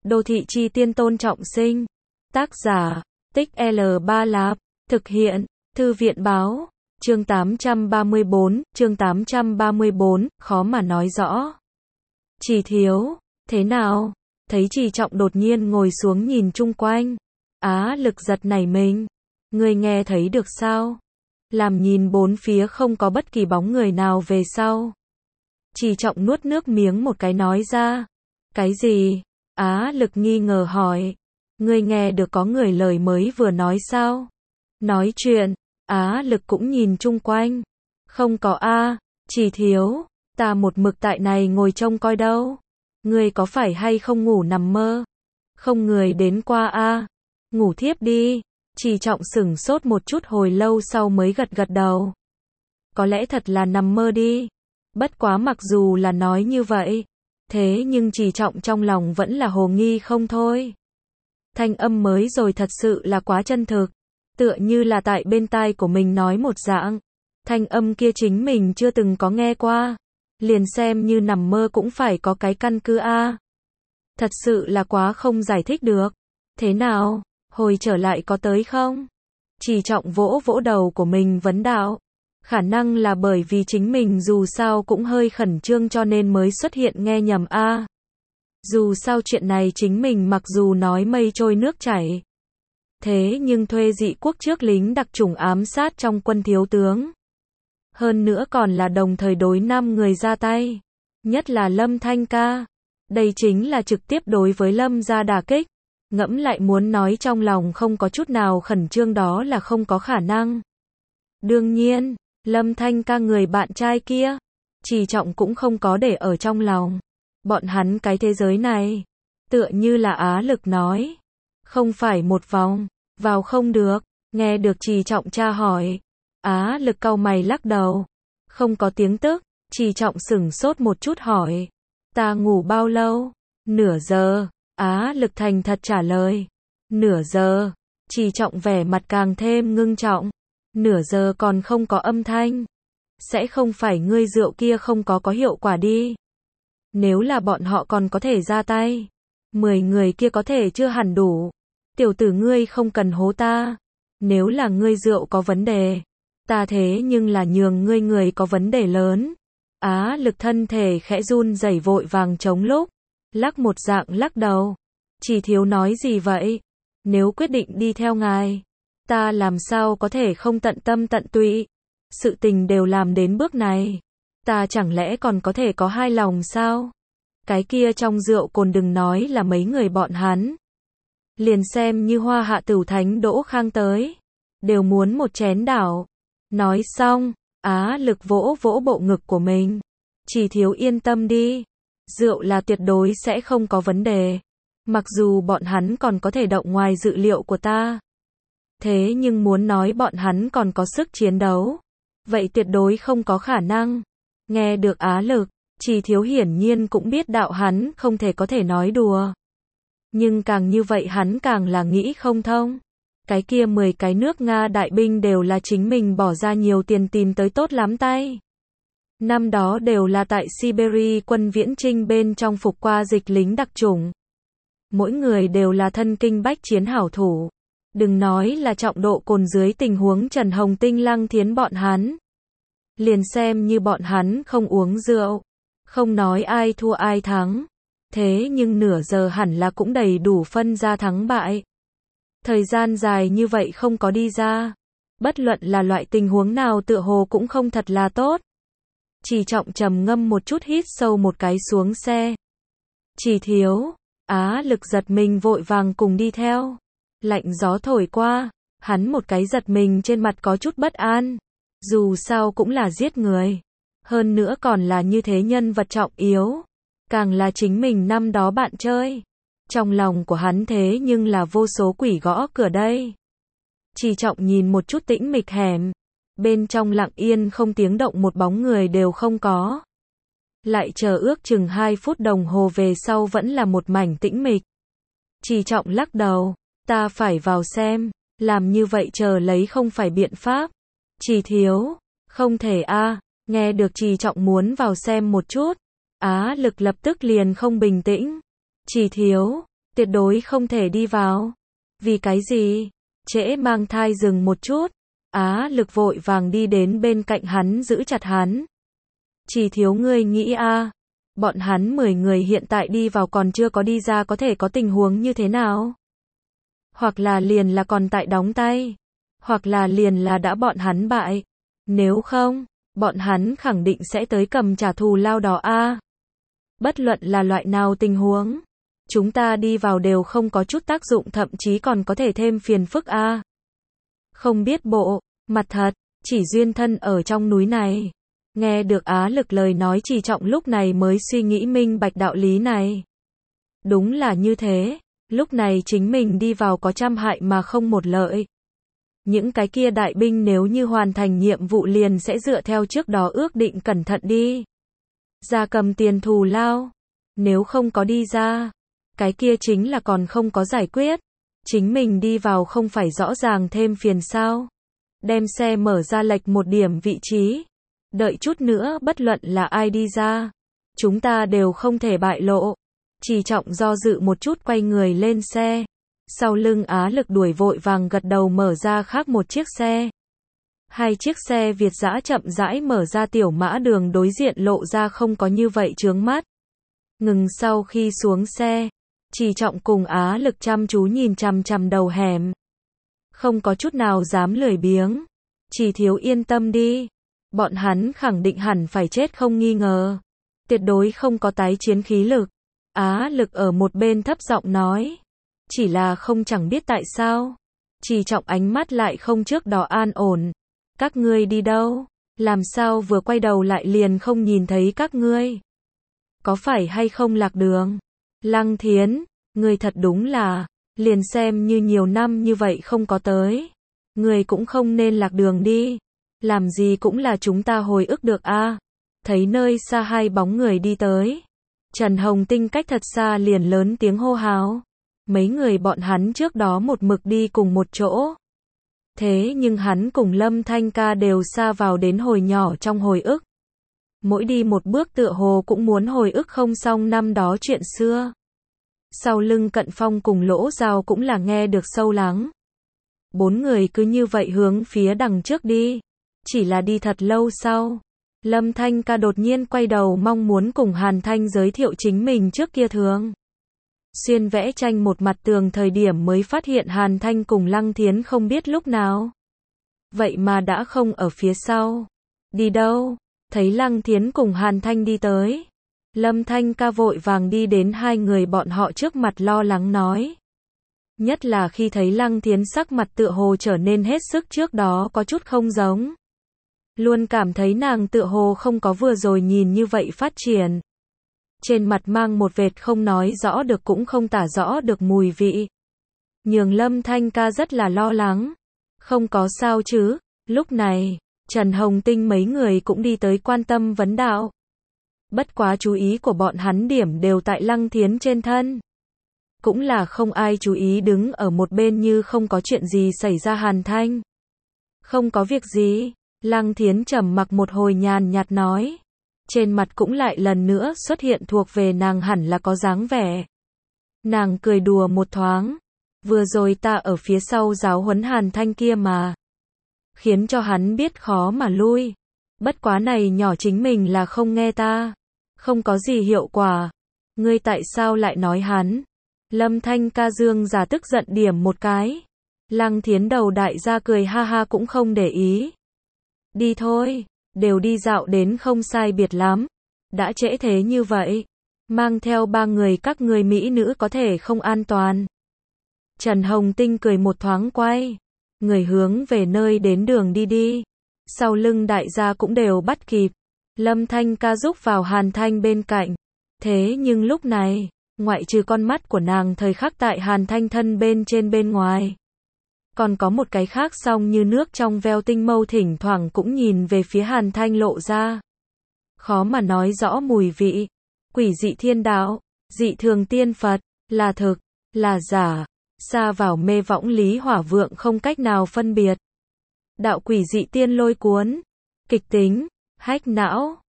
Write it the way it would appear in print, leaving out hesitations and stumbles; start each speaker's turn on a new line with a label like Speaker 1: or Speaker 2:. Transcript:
Speaker 1: Đô thị chi tiên Tôn Trọng Sinh. Tác giả, Tích L3 Lạp. Thực hiện, Thư viện báo. Chương 834, khó mà nói rõ. Chỉ thiếu, thế nào? Thấy Trì Trọng đột nhiên ngồi xuống nhìn chung quanh. Á Lực giật nảy mình. Ngươi nghe thấy được sao? Làm nhìn bốn phía không có bất kỳ bóng người nào về sau. Trì Trọng nuốt nước miếng một cái nói ra. Cái gì? Á Lực nghi ngờ hỏi. Ngươi nghe được có người lời mới vừa nói sao? Nói chuyện. Á Lực cũng nhìn chung quanh. Không có a, Chỉ thiếu, ta một mực tại này ngồi trông coi đâu. Ngươi có phải hay không ngủ nằm mơ? Không người đến qua a. Ngủ thiếp đi. Trì Trọng sửng sốt một chút hồi lâu sau mới gật gật đầu. Có lẽ thật là nằm mơ đi. Bất quá mặc dù là nói như vậy, thế nhưng Trì Trọng trong lòng vẫn là hồ nghi không thôi. Thanh âm mới rồi thật sự là quá chân thực, tựa như là tại bên tai của mình nói một dạng. Thanh âm kia chính mình chưa từng có nghe qua, liền xem như nằm mơ cũng phải có cái căn cứ a. Thật sự là quá không giải thích được. Thế nào, hồi trở lại có tới không? Trì Trọng vỗ vỗ đầu của mình vấn đạo. Khả năng là bởi vì chính mình dù sao cũng hơi khẩn trương cho nên mới xuất hiện nghe nhầm a. Dù sao chuyện này chính mình mặc dù nói mây trôi nước chảy. Thế nhưng thuê dị quốc trước lính đặc chủng ám sát trong quân thiếu tướng. Hơn nữa còn là đồng thời đối 5 người ra tay. Nhất là Lâm Thanh ca. Đây chính là trực tiếp đối với Lâm ra đả kích. Ngẫm lại muốn nói trong lòng không có chút nào khẩn trương đó là không có khả năng. Đương nhiên, Lâm Thanh ca người bạn trai kia, Trì Trọng cũng không có để ở trong lòng. Bọn hắn cái thế giới này, tựa như là Á Lực nói, không phải một vòng, vào không được. Nghe được Trì Trọng tra hỏi, Á Lực cau mày lắc đầu, không có tiếng tức. Trì Trọng sửng sốt một chút hỏi, ta ngủ bao lâu? Nửa giờ. Á Lực thành thật trả lời. Nửa giờ. Trì Trọng vẻ mặt càng thêm ngưng trọng. Nửa giờ còn không có âm thanh. Sẽ không phải ngươi rượu kia không có hiệu quả đi. Nếu là bọn họ còn có thể ra tay, 10 người kia có thể chưa hẳn đủ. Tiểu tử ngươi không cần hố ta. Nếu là ngươi rượu có vấn đề, ta thế nhưng là nhường ngươi người có vấn đề lớn. Á Lực thân thể khẽ run rẩy vội vàng chống lúc. Lắc một dạng lắc đầu. Chỉ thiếu nói gì vậy? Nếu quyết định đi theo ngài, ta làm sao có thể không tận tâm tận tụy. Sự tình đều làm đến bước này, ta chẳng lẽ còn có thể có hai lòng sao? Cái kia trong rượu cồn đừng nói là mấy người bọn hắn. Liền xem như Hoa Hạ Tửu Thánh Đỗ Khang tới, đều muốn một chén đảo. Nói xong, Á Lực vỗ vỗ bộ ngực của mình. Chỉ thiếu yên tâm đi. Rượu là tuyệt đối sẽ không có vấn đề. Mặc dù bọn hắn còn có thể động ngoài dự liệu của ta. Thế nhưng muốn nói bọn hắn còn có sức chiến đấu, vậy tuyệt đối không có khả năng. Nghe được Á Lực, Trì Thiếu hiển nhiên cũng biết đạo hắn không thể có thể nói đùa. Nhưng càng như vậy hắn càng là nghĩ không thông. Cái kia 10 cái nước Nga đại binh đều là chính mình bỏ ra nhiều tiền tìm tới tốt lắm tay. Năm đó đều là tại Siberia quân viễn chinh bên trong phục qua dịch lính đặc chủng. Mỗi người đều là thân kinh bách chiến hảo thủ. Đừng nói là trọng độ cồn dưới tình huống Trần Hồng Tinh Lăng Thiến bọn hắn. Liền xem như bọn hắn không uống rượu, không nói ai thua ai thắng. Thế nhưng nửa giờ hẳn là cũng đầy đủ phân ra thắng bại. Thời gian dài như vậy không có đi ra. Bất luận là loại tình huống nào tựa hồ cũng không thật là tốt. Trì Trọng trầm ngâm một chút hít sâu một cái xuống xe. Chỉ thiếu, Á Lực giật mình vội vàng cùng đi theo. Lạnh gió thổi qua, hắn một cái giật mình trên mặt có chút bất an. Dù sao cũng là giết người. Hơn nữa còn là như thế nhân vật trọng yếu. Càng là chính mình năm đó bạn chơi. Trong lòng của hắn thế nhưng là vô số quỷ gõ cửa đây. Trì Trọng nhìn một chút tĩnh mịch hẻm. Bên trong lặng yên không tiếng động một bóng người đều không có. Lại chờ ước chừng 2 phút đồng hồ về sau vẫn là một mảnh tĩnh mịch. Trì Trọng lắc đầu, ta phải vào xem, làm như vậy chờ lấy không phải biện pháp. Trì Thiếu, không thể a. Nghe được Trì Trọng muốn vào xem một chút, Á Lực lập tức liền không bình tĩnh. Trì Thiếu, Tuyệt đối không thể đi vào. Vì cái gì? Trễ mang thai dừng một chút. Á Lực vội vàng đi đến bên cạnh hắn giữ chặt hắn. Chỉ thiếu ngươi nghĩ a, bọn hắn 10 người hiện tại đi vào còn chưa có đi ra có thể có tình huống như thế nào? Hoặc là liền là còn tại đóng tay, hoặc là liền là đã bọn hắn bại. Nếu không, bọn hắn khẳng định sẽ tới cầm trả thù lao đó a. Bất luận là loại nào tình huống, chúng ta đi vào đều không có chút tác dụng, thậm chí còn có thể thêm phiền phức a. Không biết bộ, mặt thật, chỉ duyên thân ở trong núi này. Nghe được Á Lực lời nói, Trì Trọng lúc này mới suy nghĩ minh bạch đạo lý này. Đúng là như thế, lúc này chính mình đi vào có trăm hại mà không một lợi. Những cái kia đại binh nếu như hoàn thành nhiệm vụ liền sẽ dựa theo trước đó ước định cẩn thận đi ra cầm tiền thù lao. Nếu không có đi ra, cái kia chính là còn không có giải quyết. Chính mình đi vào không phải rõ ràng thêm phiền sao? Đem xe mở ra lệch một điểm vị trí. Đợi chút nữa bất luận là ai đi ra, chúng ta đều không thể bại lộ. Trì Trọng do dự một chút quay người lên xe. Sau lưng Á Lực đuổi vội vàng gật đầu mở ra khác một chiếc xe. Hai chiếc xe Việt dã chậm rãi mở ra, tiểu mã đường đối diện lộ ra không có như vậy chướng mắt. Ngừng sau khi xuống xe, Trì Trọng cùng Á Lực chăm chú nhìn chằm chằm đầu hẻm. Không có chút nào dám lười biếng. Chỉ thiếu yên tâm đi. Bọn hắn khẳng định hẳn phải chết không nghi ngờ. Tuyệt đối không có tái chiến khí lực. Á Lực ở một bên thấp giọng nói. Chỉ là không chẳng biết tại sao. Trì Trọng ánh mắt lại không trước đó an ổn. Các ngươi đi đâu? Làm sao vừa quay đầu lại liền không nhìn thấy các ngươi? Có phải hay không lạc đường? Lăng Thiến, ngươi thật đúng là, liền xem như nhiều năm như vậy không có tới. Ngươi cũng không nên lạc đường đi. Làm gì cũng là chúng ta hồi ức được a. Thấy nơi xa hai bóng người đi tới. Trần Hồng Tinh cách thật xa liền lớn tiếng hô hào. Mấy người bọn hắn trước đó một mực đi cùng một chỗ. Thế nhưng hắn cùng Lâm Thanh Ca đều xa vào đến hồi nhỏ trong hồi ức. Mỗi đi một bước tựa hồ cũng muốn hồi ức không xong năm đó chuyện xưa. Sau lưng Cận Phong cùng Lỗ Giao cũng là nghe được sâu lắng. Bốn người cứ như vậy hướng phía đằng trước đi. Chỉ là đi thật lâu sau, Lâm Thanh Ca đột nhiên quay đầu mong muốn cùng Hàn Thanh giới thiệu chính mình trước kia thường xuyên vẽ tranh một mặt tường thời điểm mới phát hiện Hàn Thanh cùng Lăng Thiến không biết lúc nào. Vậy mà đã không ở phía sau. Đi đâu? Thấy Lăng Thiến cùng Hàn Thanh đi tới. Lâm Thanh Ca vội vàng đi đến hai người bọn họ trước mặt lo lắng nói. Nhất là khi thấy Lăng Thiến sắc mặt tựa hồ trở nên hết sức trước đó có chút không giống. Luôn cảm thấy nàng tựa hồ không có vừa rồi nhìn như vậy phát triển. Trên mặt mang một vệt không nói rõ được cũng không tả rõ được mùi vị. Nhường Lâm Thanh Ca rất là lo lắng. Không có sao chứ? Lúc này, Trần Hồng Tinh mấy người cũng đi tới quan tâm vấn đạo. Bất quá chú ý của bọn hắn điểm đều tại Lăng Thiến trên thân. Cũng là không ai chú ý đứng ở một bên như không có chuyện gì xảy ra Hàn Thanh. Không có việc gì. Lăng Thiến trầm mặc một hồi nhàn nhạt nói. Trên mặt cũng lại lần nữa xuất hiện thuộc về nàng hẳn là có dáng vẻ. Nàng cười đùa một thoáng. Vừa rồi ta ở phía sau giáo huấn Hàn Thanh kia mà. Khiến cho hắn biết khó mà lui. Bất quá này nhỏ chính mình là không nghe ta. Không có gì hiệu quả. Ngươi tại sao lại nói hắn? Lâm Thanh Ca dương giả tức giận điểm một cái. Lăng Thiến đầu đại gia cười ha ha cũng không để ý. Đi thôi, đều đi dạo đến không sai biệt lắm. Đã trễ thế như vậy, mang theo ba người các người mỹ nữ có thể không an toàn. Trần Hồng Tinh cười một thoáng quay, người hướng về nơi đến đường đi đi. Sau lưng đại gia cũng đều bắt kịp. Lâm Thanh Ca giúp vào Hàn Thanh bên cạnh. Thế nhưng lúc này, ngoại trừ con mắt của nàng thời khắc tại Hàn Thanh thân bên trên bên ngoài. Còn có một cái khác song như nước trong veo tinh mâu thỉnh thoảng cũng nhìn về phía Hàn Thanh lộ ra. Khó mà nói rõ mùi vị. Quỷ dị thiên đạo, dị thường tiên Phật, là thực, là giả, xa vào mê võng lý hỏa vượng không cách nào phân biệt. Đạo quỷ dị tiên lôi cuốn, kịch tính, hách não.